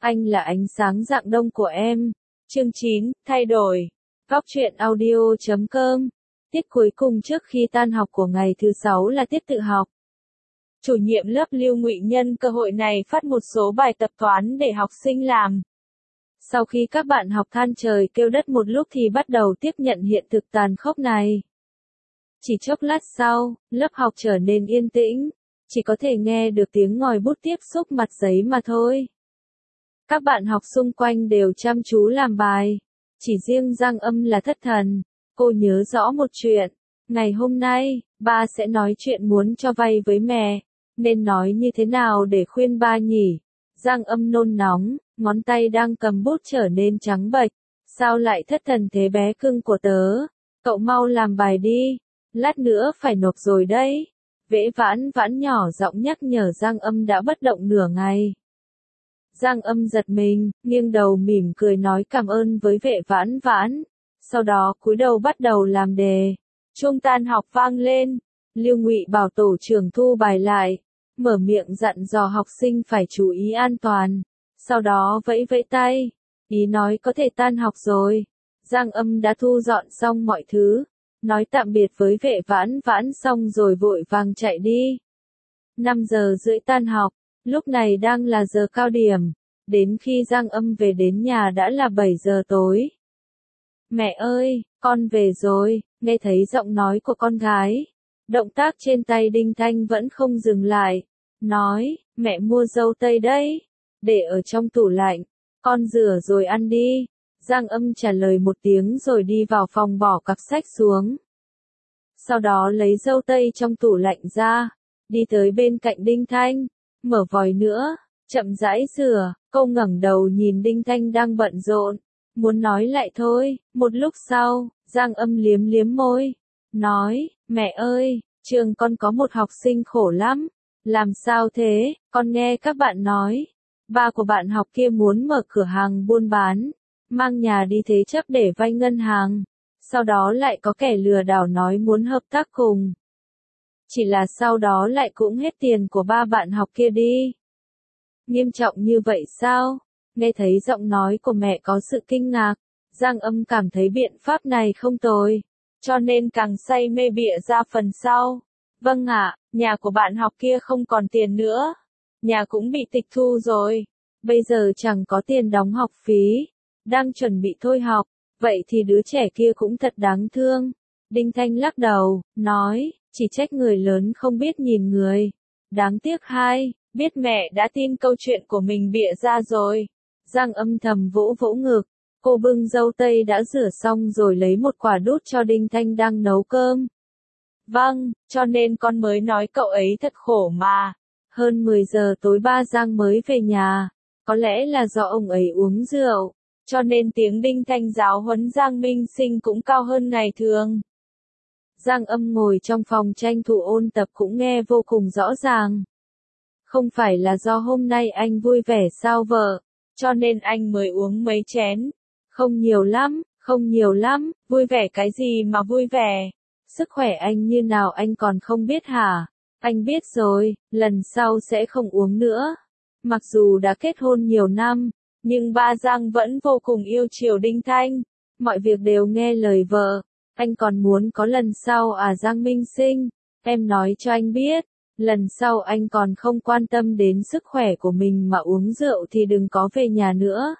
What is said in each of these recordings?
Anh là ánh sáng rạng đông của em. Chương 9, thay đổi. Góc truyện audio.com. Tiết cuối cùng trước khi tan học của ngày thứ 6 là tiết tự học. Chủ nhiệm lớp Lưu Ngụy nhân cơ hội này phát một số bài tập toán để học sinh làm. Sau khi các bạn học than trời kêu đất một lúc thì bắt đầu tiếp nhận hiện thực tàn khốc này. Chỉ chốc lát sau, lớp học trở nên yên tĩnh, chỉ có thể nghe được tiếng ngòi bút tiếp xúc mặt giấy mà thôi. Các bạn học xung quanh đều chăm chú làm bài, chỉ riêng Giang Âm là thất thần. Cô nhớ rõ một chuyện, ngày hôm nay, ba sẽ nói chuyện muốn cho vay với mẹ, nên nói như thế nào để khuyên ba nhỉ? Giang Âm nôn nóng, ngón tay đang cầm bút trở nên trắng bệch. Sao lại thất thần thế bé cưng của tớ? Cậu mau làm bài đi, lát nữa phải nộp rồi đấy. Vẽ Vãn Vãn nhỏ giọng nhắc nhở Giang Âm đã bất động nửa ngày. Giang Âm giật mình, nghiêng đầu mỉm cười nói cảm ơn với Vệ Vãn Vãn. Sau đó cúi đầu bắt đầu làm đề. Chuông tan học vang lên. Lưu Ngụy bảo tổ trưởng thu bài lại, mở miệng dặn dò học sinh phải chú ý an toàn. Sau đó vẫy vẫy tay, ý nói có thể tan học rồi. Giang Âm đã thu dọn xong mọi thứ, nói tạm biệt với Vệ Vãn Vãn xong rồi vội vàng chạy đi. 5 giờ rưỡi tan học, lúc này đang là giờ cao điểm. Đến khi Giang Âm về đến nhà đã là 7 giờ tối. Mẹ ơi, con về rồi, nghe thấy giọng nói của con gái. Động tác trên tay Đinh Thanh vẫn không dừng lại. Nói, mẹ mua dâu tây đấy, để ở trong tủ lạnh, con rửa rồi ăn đi. Giang Âm trả lời một tiếng rồi đi vào phòng bỏ cặp sách xuống. Sau đó lấy dâu tây trong tủ lạnh ra, đi tới bên cạnh Đinh Thanh, mở vòi nữa, chậm rãi rửa. Cô ngẩng đầu nhìn Đinh Thanh đang bận rộn, muốn nói lại thôi. Một lúc sau, Giang Âm liếm liếm môi, nói, mẹ ơi, trường con có một học sinh khổ lắm. Làm sao thế? Con nghe các bạn nói, ba của bạn học kia muốn mở cửa hàng buôn bán, mang nhà đi thế chấp để vay ngân hàng. Sau đó lại có kẻ lừa đảo nói muốn hợp tác cùng. Chỉ là sau đó lại cũng hết tiền của ba bạn học kia đi. Nghiêm trọng như vậy sao? Nghe thấy giọng nói của mẹ có sự kinh ngạc, Giang Âm cảm thấy biện pháp này không tồi, cho nên càng say mê bịa ra phần sau. Vâng ạ, nhà của bạn học kia không còn tiền nữa. Nhà cũng bị tịch thu rồi. Bây giờ chẳng có tiền đóng học phí. Đang chuẩn bị thôi học. Vậy thì đứa trẻ kia cũng thật đáng thương. Đinh Thanh lắc đầu, nói, chỉ trách người lớn không biết nhìn người. Đáng tiếc hai, biết mẹ đã tin câu chuyện của mình bịa ra rồi. Giang Âm thầm vỗ vỗ ngực. Cô bưng dâu tây đã rửa xong rồi lấy một quả đút cho Đinh Thanh đang nấu cơm. Vâng, cho nên con mới nói cậu ấy thật khổ mà. Hơn 10 giờ tối ba Giang mới về nhà. Có lẽ là do ông ấy uống rượu, cho nên tiếng Đinh Thanh giáo huấn Giang Minh Sinh cũng cao hơn ngày thường. Giang Âm ngồi trong phòng tranh thủ ôn tập cũng nghe vô cùng rõ ràng. Không phải là do hôm nay anh vui vẻ sao vợ, cho nên anh mới uống mấy chén. Không nhiều lắm, không nhiều lắm, vui vẻ cái gì mà vui vẻ. Sức khỏe anh như nào anh còn không biết hả? Anh biết rồi, lần sau sẽ không uống nữa. Mặc dù đã kết hôn nhiều năm, nhưng ba Giang vẫn vô cùng yêu chiều Đinh Thanh. Mọi việc đều nghe lời vợ. Anh còn muốn có lần sau à Giang Minh Sinh? Em nói cho anh biết, lần sau anh còn không quan tâm đến sức khỏe của mình mà uống rượu thì đừng có về nhà nữa.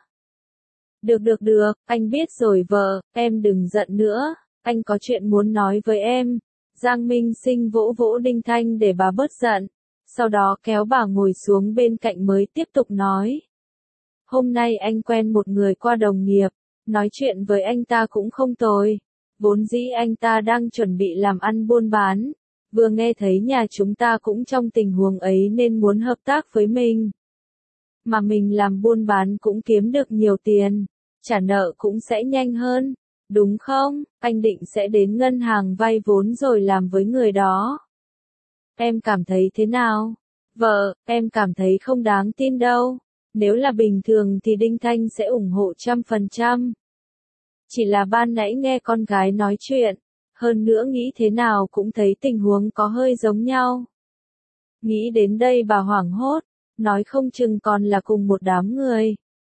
Được, anh biết rồi vợ, em đừng giận nữa. Anh có chuyện muốn nói với em. Giang Minh Sinh vỗ vỗ Đinh Thanh để bà bớt giận. Sau đó kéo bà ngồi xuống bên cạnh mới tiếp tục nói. Hôm nay anh quen một người qua đồng nghiệp. Nói chuyện với anh ta cũng không tồi. Vốn dĩ anh ta đang chuẩn bị làm ăn buôn bán. Vừa nghe thấy nhà chúng ta cũng trong tình huống ấy nên muốn hợp tác với mình. Mà mình làm buôn bán cũng kiếm được nhiều tiền. Trả nợ cũng sẽ nhanh hơn. Đúng không? Anh định sẽ đến ngân hàng vay vốn rồi làm với người đó. Em cảm thấy thế nào? Vợ, em cảm thấy không đáng tin đâu. Nếu là bình thường thì Đinh Thanh sẽ ủng hộ 100%. Chỉ là ban nãy nghe con gái nói chuyện, hơn nữa nghĩ thế nào cũng thấy tình huống có hơi giống nhau. Nghĩ đến đây bà hoảng hốt, nói không chừng còn là cùng một đám người.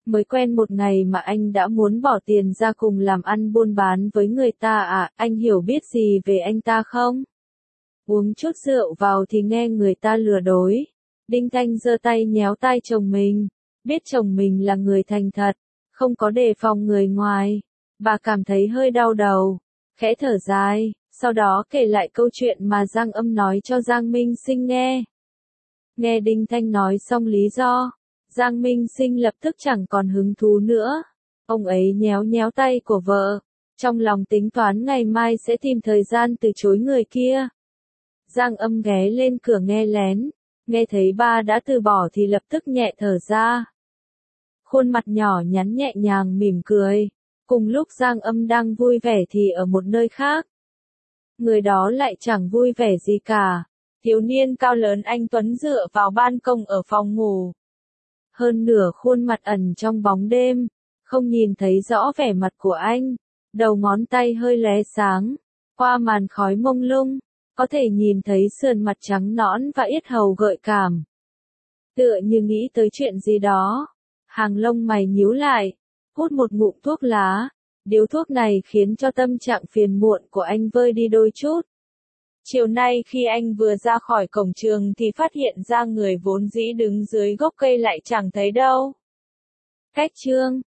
Mới quen một ngày mà anh đã muốn bỏ tiền ra cùng làm ăn buôn bán với người ta à, anh hiểu biết gì về anh ta không? Uống chút rượu vào thì nghe người ta lừa dối. Đinh Thanh giơ tay nhéo tai chồng mình, biết chồng mình là người thành thật, không có đề phòng người ngoài. Bà cảm thấy hơi đau đầu, khẽ thở dài, sau đó kể lại câu chuyện mà Giang Âm nói cho Giang Minh Sinh nghe. Nghe Đinh Thanh nói xong lý do, Giang Minh Sinh lập tức chẳng còn hứng thú nữa. Ông ấy nhéo nhéo tay của vợ, trong lòng tính toán ngày mai sẽ tìm thời gian từ chối người kia. Giang Âm ghé lên cửa nghe lén, nghe thấy ba đã từ bỏ thì lập tức nhẹ thở ra. Khuôn mặt nhỏ nhắn nhẹ nhàng mỉm cười, cùng lúc Giang Âm đang vui vẻ thì ở một nơi khác. Người đó lại chẳng vui vẻ gì cả. Thiếu niên cao lớn anh tuấn dựa vào ban công ở phòng ngủ. Hơn nửa khuôn mặt ẩn trong bóng đêm, không nhìn thấy rõ vẻ mặt của anh. Đầu ngón tay hơi lóe sáng, qua màn khói mông lung, có thể nhìn thấy sườn mặt trắng nõn và yết hầu gợi cảm. Tựa như nghĩ tới chuyện gì đó, hàng lông mày nhíu lại, hút một ngụm thuốc lá. Điếu thuốc này khiến cho tâm trạng phiền muộn của anh vơi đi đôi chút. Chiều nay khi anh vừa ra khỏi cổng trường thì phát hiện ra người vốn dĩ đứng dưới gốc cây lại chẳng thấy đâu. Cách chương